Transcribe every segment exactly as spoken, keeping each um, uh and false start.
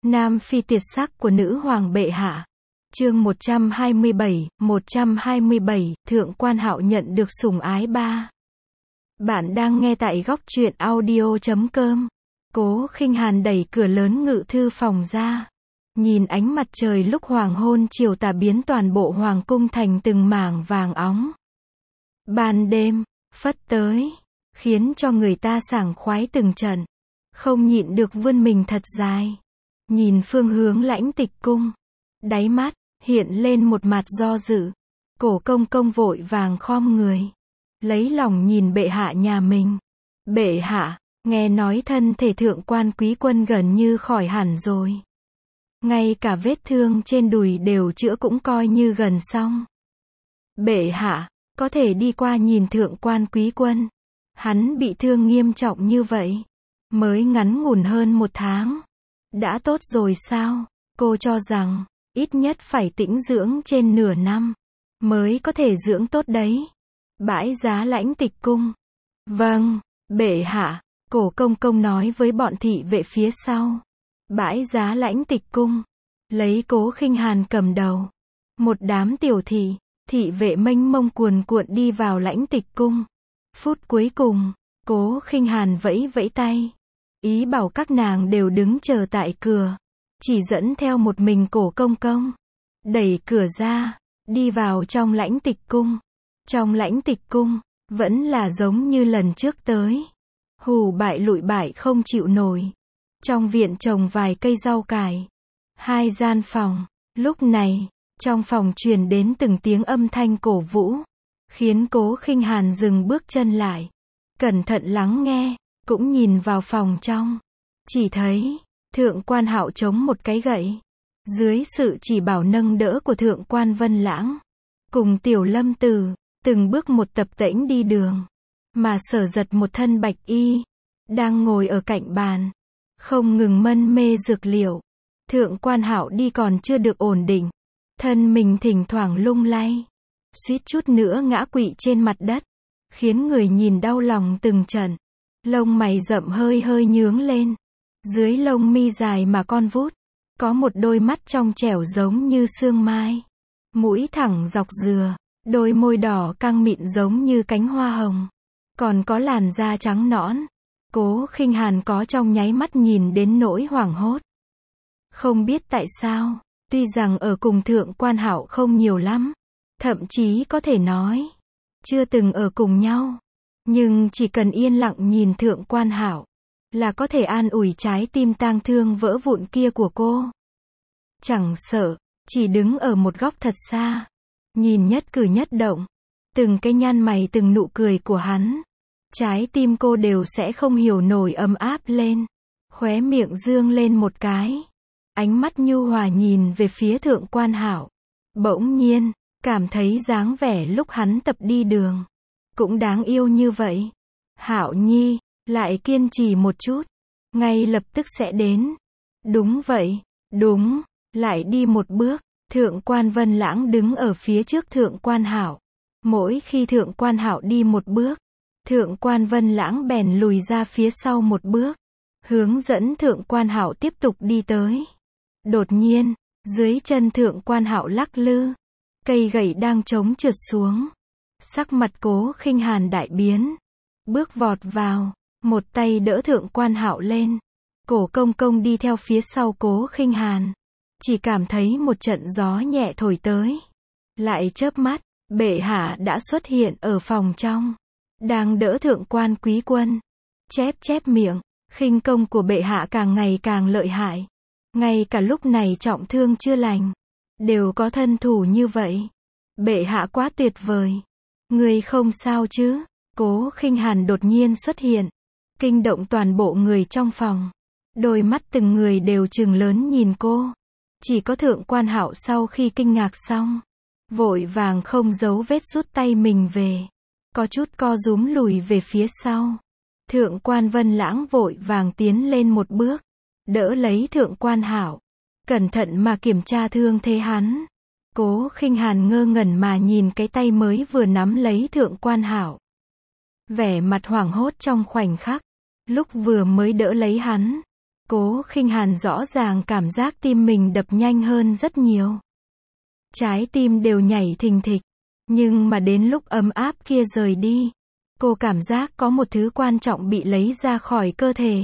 Nam phi tuyệt sắc của nữ hoàng bệ hạ. Chương một trăm hai mươi bảy, một trăm hai mươi bảy, Thượng quan Hạo nhận được sủng ái ba. Bạn đang nghe tại góc truyện audio chấm com. Cố Khinh Hàn đẩy cửa lớn ngự thư phòng ra. Nhìn ánh mặt trời lúc hoàng hôn chiều tà biến toàn bộ hoàng cung thành từng mảng vàng óng. Ban đêm, phất tới, khiến cho người ta sảng khoái từng trận. Không nhịn được vươn mình thật dài. Nhìn phương hướng Lãnh Tịch cung. Đáy mắt, hiện lên một mặt do dự. Cổ công công vội vàng khom người. Lấy lòng nhìn bệ hạ nhà mình. Bệ hạ, nghe nói thân thể thượng quan quý quân gần như khỏi hẳn rồi. Ngay cả vết thương trên đùi đều chữa cũng coi như gần xong. Bệ hạ, có thể đi qua nhìn thượng quan quý quân. Hắn bị thương nghiêm trọng như vậy. Mới ngắn ngủn hơn một tháng. Đã tốt rồi sao? Cô cho rằng, ít nhất phải tĩnh dưỡng trên nửa năm. Mới có thể dưỡng tốt đấy. Bãi giá Lãnh Tịch cung. Vâng, bệ hạ. Cổ công công nói với bọn thị vệ phía sau. Bãi giá Lãnh Tịch cung. Lấy Cố Khinh Hàn cầm đầu. Một đám tiểu thị, thị vệ mênh mông cuồn cuộn đi vào Lãnh Tịch cung. Phút cuối cùng, Cố Khinh Hàn vẫy vẫy tay. Ý bảo các nàng đều đứng chờ tại cửa. Chỉ dẫn theo một mình cổ công công. Đẩy cửa ra, đi vào trong Lãnh Tịch cung. Trong Lãnh Tịch cung, vẫn là giống như lần trước tới. Hù bại lụi bại không chịu nổi. Trong viện trồng vài cây rau cải. Hai gian phòng. Lúc này, trong phòng truyền đến từng tiếng âm thanh cổ vũ. Khiến Cố Khinh Hàn dừng bước chân lại. Cẩn thận lắng nghe, cũng nhìn vào phòng trong. Chỉ thấy, thượng quan Hạo chống một cái gậy. Dưới sự chỉ bảo nâng đỡ của thượng quan Vân Lãng. Cùng tiểu lâm tử, từng bước một tập tễnh đi đường. Mà Sở Giật một thân bạch y. Đang ngồi ở cạnh bàn. Không ngừng mân mê dược liệu. Thượng quan Hạo đi còn chưa được ổn định. Thân mình thỉnh thoảng lung lay. Suýt chút nữa ngã quỵ trên mặt đất. Khiến người nhìn đau lòng từng trận. Lông mày rậm hơi hơi nhướng lên. Dưới lông mi dài mà con vút. Có một đôi mắt trong trẻo giống như sương mai. Mũi thẳng dọc dừa. Đôi môi đỏ căng mịn giống như cánh hoa hồng. Còn có làn da trắng nõn. Cố Khinh Hàn có trong nháy mắt nhìn đến nỗi hoảng hốt. Không biết tại sao, tuy rằng ở cùng thượng quan Hạo không nhiều lắm. Thậm chí có thể nói, chưa từng ở cùng nhau. Nhưng chỉ cần yên lặng nhìn thượng quan Hạo, là có thể an ủi trái tim tang thương vỡ vụn kia của cô. Chẳng sợ, chỉ đứng ở một góc thật xa. Nhìn nhất cử nhất động, từng cái nhăn mày từng nụ cười của hắn. Trái tim cô đều sẽ không hiểu nổi ấm áp lên. Khóe miệng dương lên một cái. Ánh mắt nhu hòa nhìn về phía thượng quan Hạo. Bỗng nhiên, cảm thấy dáng vẻ lúc hắn tập đi đường. Cũng đáng yêu như vậy. Hạo nhi, lại kiên trì một chút. Ngay lập tức sẽ đến. Đúng vậy, đúng, lại đi một bước. Thượng quan Vân Lãng đứng ở phía trước thượng quan Hạo. Mỗi khi thượng quan Hạo đi một bước, thượng quan Vân Lãng bèn lùi ra phía sau một bước. Hướng dẫn thượng quan Hạo tiếp tục đi tới. Đột nhiên, dưới chân thượng quan Hạo lắc lư. Cây gậy đang chống trượt xuống. Sắc mặt Cố Khinh Hàn đại biến. Bước vọt vào, một tay đỡ thượng quan Hạo lên. Cổ công công đi theo phía sau Cố Khinh Hàn. Chỉ cảm thấy một trận gió nhẹ thổi tới. Lại chớp mắt, bệ hạ đã xuất hiện ở phòng trong. Đang đỡ thượng quan quý quân. Chép chép miệng, khinh công của bệ hạ càng ngày càng lợi hại. Ngay cả lúc này trọng thương chưa lành, đều có thân thủ như vậy. Bệ hạ quá tuyệt vời. Người không sao chứ? Cố Khinh Hàn đột nhiên xuất hiện. Kinh động toàn bộ người trong phòng. Đôi mắt từng người đều trừng lớn nhìn cô. Chỉ có thượng quan Hạo sau khi kinh ngạc xong. Vội vàng không giấu vết rút tay mình về. Có chút co rúm lùi về phía sau. Thượng quan Vân Lãng vội vàng tiến lên một bước. Đỡ lấy thượng quan Hạo. Cẩn thận mà kiểm tra thương thế hắn. Cố Khinh Hàn ngơ ngẩn mà nhìn cái tay mới vừa nắm lấy thượng quan Hạo. Vẻ mặt hoảng hốt trong khoảnh khắc. Lúc vừa mới đỡ lấy hắn. Cố Khinh Hàn rõ ràng cảm giác tim mình đập nhanh hơn rất nhiều. Trái tim đều nhảy thình thịch. Nhưng mà đến lúc ấm áp kia rời đi, cô cảm giác có một thứ quan trọng bị lấy ra khỏi cơ thể.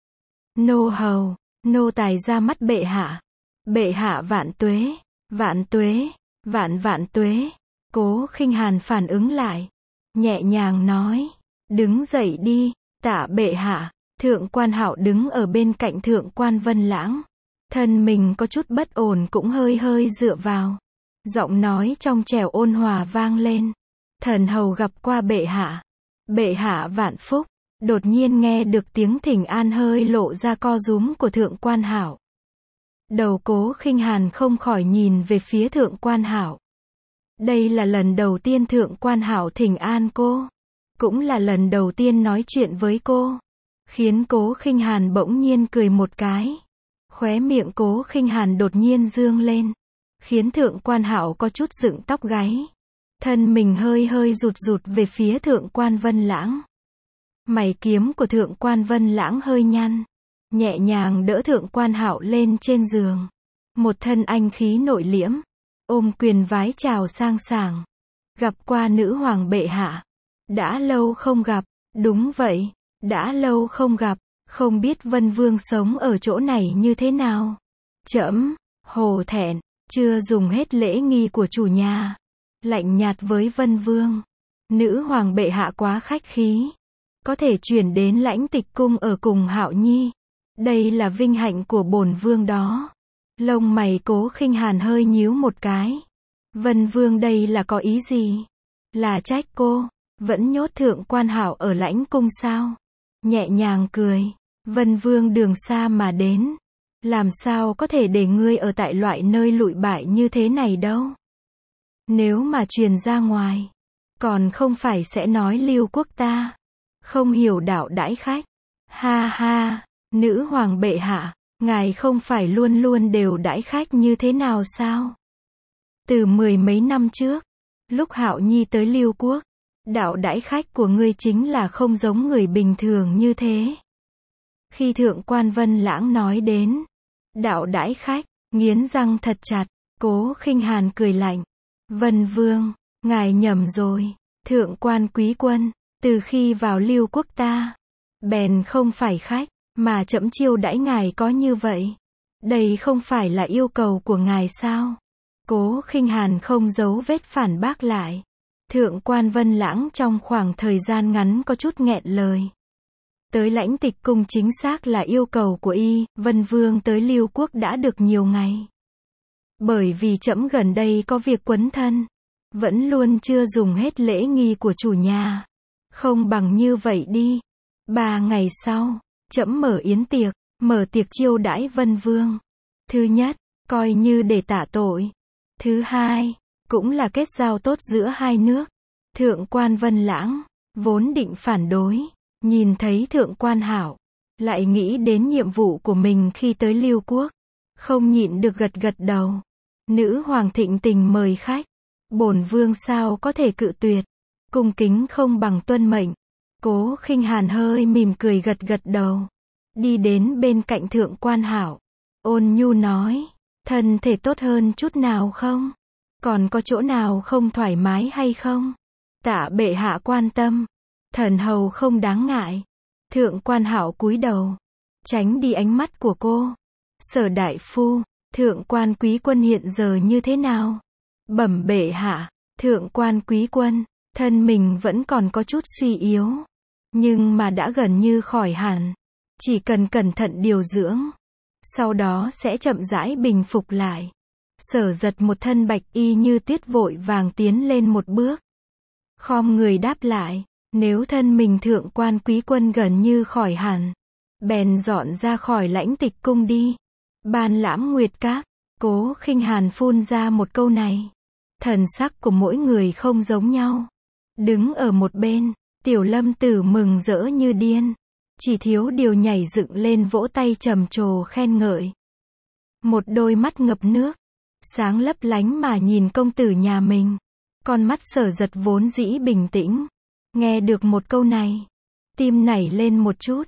Nô hầu, nô tài ra mắt bệ hạ. Bệ hạ vạn tuế, vạn tuế, vạn vạn tuế. Cố Khinh Hàn phản ứng lại, nhẹ nhàng nói, đứng dậy đi, tạ bệ hạ. Thượng quan Hạo đứng ở bên cạnh Thượng quan Vân Lãng. Thân mình có chút bất ổn cũng hơi hơi dựa vào. Giọng nói trong trẻo ôn hòa vang lên. Thần hầu gặp qua bệ hạ. Bệ hạ vạn phúc. Đột nhiên nghe được tiếng thỉnh an hơi lộ ra co rúm của Thượng quan Hạo. Đầu Cố Khinh Hàn không khỏi nhìn về phía Thượng quan Hạo. Đây là lần đầu tiên Thượng quan Hạo thỉnh an cô. Cũng là lần đầu tiên nói chuyện với cô. Khiến Cố Khinh Hàn bỗng nhiên cười một cái. Khóe miệng Cố Khinh Hàn đột nhiên dương lên. Khiến Thượng quan Hạo có chút dựng tóc gáy. Thân mình hơi hơi rụt rụt về phía Thượng quan Vân Lãng. Mày kiếm của Thượng quan Vân Lãng hơi nhăn. Nhẹ nhàng đỡ Thượng quan Hạo lên trên giường. Một thân anh khí nội liễm. Ôm quyền vái chào sang sảng. Gặp qua nữ hoàng bệ hạ. Đã lâu không gặp. Đúng vậy. Đã lâu không gặp. Không biết Vân Vương sống ở chỗ này như thế nào. Trẫm hổ thẹn. Chưa dùng hết lễ nghi của chủ nhà. Lạnh nhạt với Vân Vương. Nữ hoàng bệ hạ quá khách khí. Có thể chuyển đến Lãnh Tịch cung ở cùng Hạo Nhi. Đây là vinh hạnh của bổn vương đó. Lông mày Cố Khinh Hàn hơi nhíu một cái. Vân Vương đây là có ý gì? Là trách cô, vẫn nhốt Thượng quan Hạo ở Lãnh cung sao? Nhẹ nhàng cười. Vân Vương đường xa mà đến. Làm sao có thể để ngươi ở tại loại nơi lụi bại như thế này đâu? Nếu mà truyền ra ngoài, còn không phải sẽ nói Lưu quốc ta không hiểu đạo đãi khách. Ha ha, nữ hoàng bệ hạ, ngài không phải luôn luôn đều đãi khách như thế nào sao? Từ mười mấy năm trước, lúc Hạo Nhi tới Lưu quốc, đạo đãi khách của ngươi chính là không giống người bình thường như thế. Khi Thượng quan Vân Lãng nói đến đạo đãi khách, nghiến răng thật chặt. Cố Khinh Hàn cười lạnh. Vân Vương, ngài nhầm rồi. Thượng quan quý quân, từ khi vào Lưu quốc ta, bèn không phải khách, mà trẫm chiêu đãi ngài có như vậy. Đây không phải là yêu cầu của ngài sao? Cố Khinh Hàn không giấu vết phản bác lại. Thượng quan Vân Lãng trong khoảng thời gian ngắn có chút nghẹn lời. Tới Lãnh Tịch cung chính xác là yêu cầu của y, Vân Vương tới Lưu quốc đã được nhiều ngày. Bởi vì trẫm gần đây có việc quấn thân, vẫn luôn chưa dùng hết lễ nghi của chủ nhà. Không bằng như vậy đi. Ba ngày sau, trẫm mở yến tiệc, mở tiệc chiêu đãi Vân Vương. Thứ nhất, coi như để tạ tội. Thứ hai, cũng là kết giao tốt giữa hai nước. Thượng quan Vân Lãng, vốn định phản đối, nhìn thấy Thượng quan Hạo, lại nghĩ đến nhiệm vụ của mình khi tới Lưu quốc. Không nhịn được gật gật đầu. Nữ hoàng thịnh tình mời khách. Bổn vương sao có thể cự tuyệt. Cung kính không bằng tuân mệnh. Cố Khinh Hàn hơi mỉm cười gật gật đầu. Đi đến bên cạnh Thượng quan Hạo. Ôn nhu nói. Thân thể tốt hơn chút nào không? Còn có chỗ nào không thoải mái hay không? Tạ bệ hạ quan tâm. Thần hầu không đáng ngại. Thượng quan Hạo cúi đầu. Tránh đi ánh mắt của cô. Sở đại phu. Thượng quan quý quân hiện giờ như thế nào? Bẩm bệ hạ. Thượng quan quý quân, thân mình vẫn còn có chút suy yếu. Nhưng mà đã gần như khỏi hẳn. Chỉ cần cẩn thận điều dưỡng. Sau đó sẽ chậm rãi bình phục lại. Sở giật một thân bạch y như tuyết vội vàng tiến lên một bước. Khom người đáp lại. Nếu thân mình thượng quan quý quân gần như khỏi hẳn, bèn dọn ra khỏi Lãnh Tịch cung đi. Ban Lãm Nguyệt Các. Cố Khinh Hàn phun ra một câu này. Thần sắc của mỗi người không giống nhau. Đứng ở một bên, Tiểu Lâm Tử mừng rỡ như điên. Chỉ thiếu điều nhảy dựng lên vỗ tay trầm trồ khen ngợi. Một đôi mắt ngập nước, sáng lấp lánh mà nhìn công tử nhà mình. Con mắt Sở Giật vốn dĩ bình tĩnh. Nghe được một câu này, tim nảy lên một chút.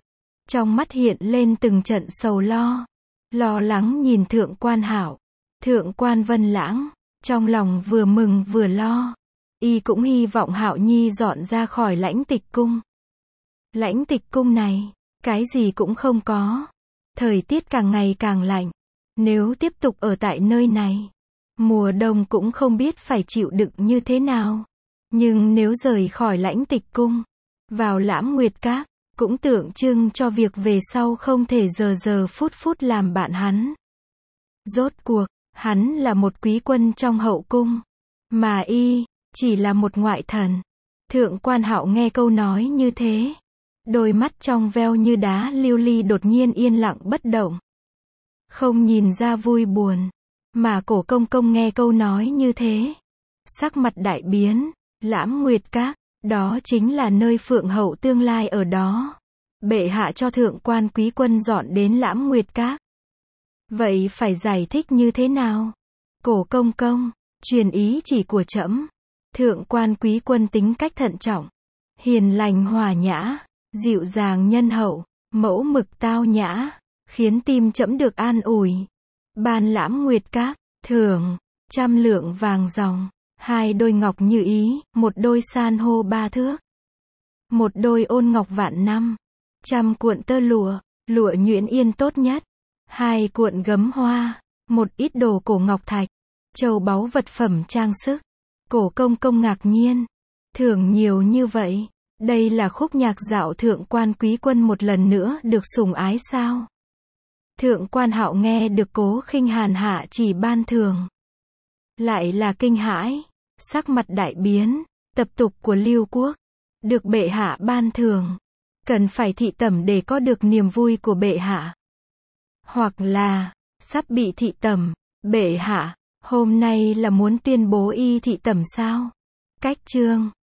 trong mắt hiện lên từng trận sầu lo, lo lắng nhìn Thượng Quan Hạo. Thượng Quan Vân Lãng, trong lòng vừa mừng vừa lo, y cũng hy vọng Hạo Nhi dọn ra khỏi Lãnh Tịch Cung. Lãnh Tịch Cung này, cái gì cũng không có. Thời tiết càng ngày càng lạnh. Nếu tiếp tục ở tại nơi này, mùa đông cũng không biết phải chịu đựng như thế nào. Nhưng nếu rời khỏi Lãnh Tịch Cung, vào Lãm Nguyệt Các, cũng tượng trưng cho việc về sau không thể giờ giờ phút phút làm bạn hắn. Rốt cuộc, hắn là một quý quân trong hậu cung, mà y, chỉ là một ngoại thần. Thượng Quan Hạo nghe câu nói như thế, đôi mắt trong veo như đá lưu ly đột nhiên yên lặng bất động. Không nhìn ra vui buồn, mà Cổ Công Công nghe câu nói như thế, sắc mặt đại biến. Lãm Nguyệt Các, đó chính là nơi Phượng Hậu tương lai ở đó. Bệ hạ cho Thượng Quan quý quân dọn đến Lãm Nguyệt Các. Vậy phải giải thích như thế nào? Cổ Công Công, truyền ý chỉ của trẫm. Thượng Quan quý quân tính cách thận trọng, hiền lành hòa nhã, dịu dàng nhân hậu, mẫu mực tao nhã, khiến tim trẫm được an ủi. Ban Lãm Nguyệt Các, thưởng trăm lượng vàng ròng, hai đôi ngọc như ý, một đôi san hô ba thước, một đôi ôn ngọc vạn năm, trăm cuộn tơ lụa, lụa nhuyễn yên tốt nhất, hai cuộn gấm hoa, một ít đồ cổ ngọc thạch, châu báu vật phẩm trang sức. Cổ Công Công ngạc nhiên, thưởng nhiều như vậy, đây là khúc nhạc dạo Thượng Quan quý quân một lần nữa được sủng ái sao? Thượng Quan Hạo nghe được Cố Khinh Hàn hạ chỉ ban thưởng, lại là kinh hãi, sắc mặt đại biến. Tập tục của Lưu Quốc, được bệ hạ ban thưởng, cần phải thị tẩm để có được niềm vui của bệ hạ, hoặc là sắp bị thị tẩm. Bệ hạ, hôm nay là muốn tuyên bố y thị tẩm sao? Cách chương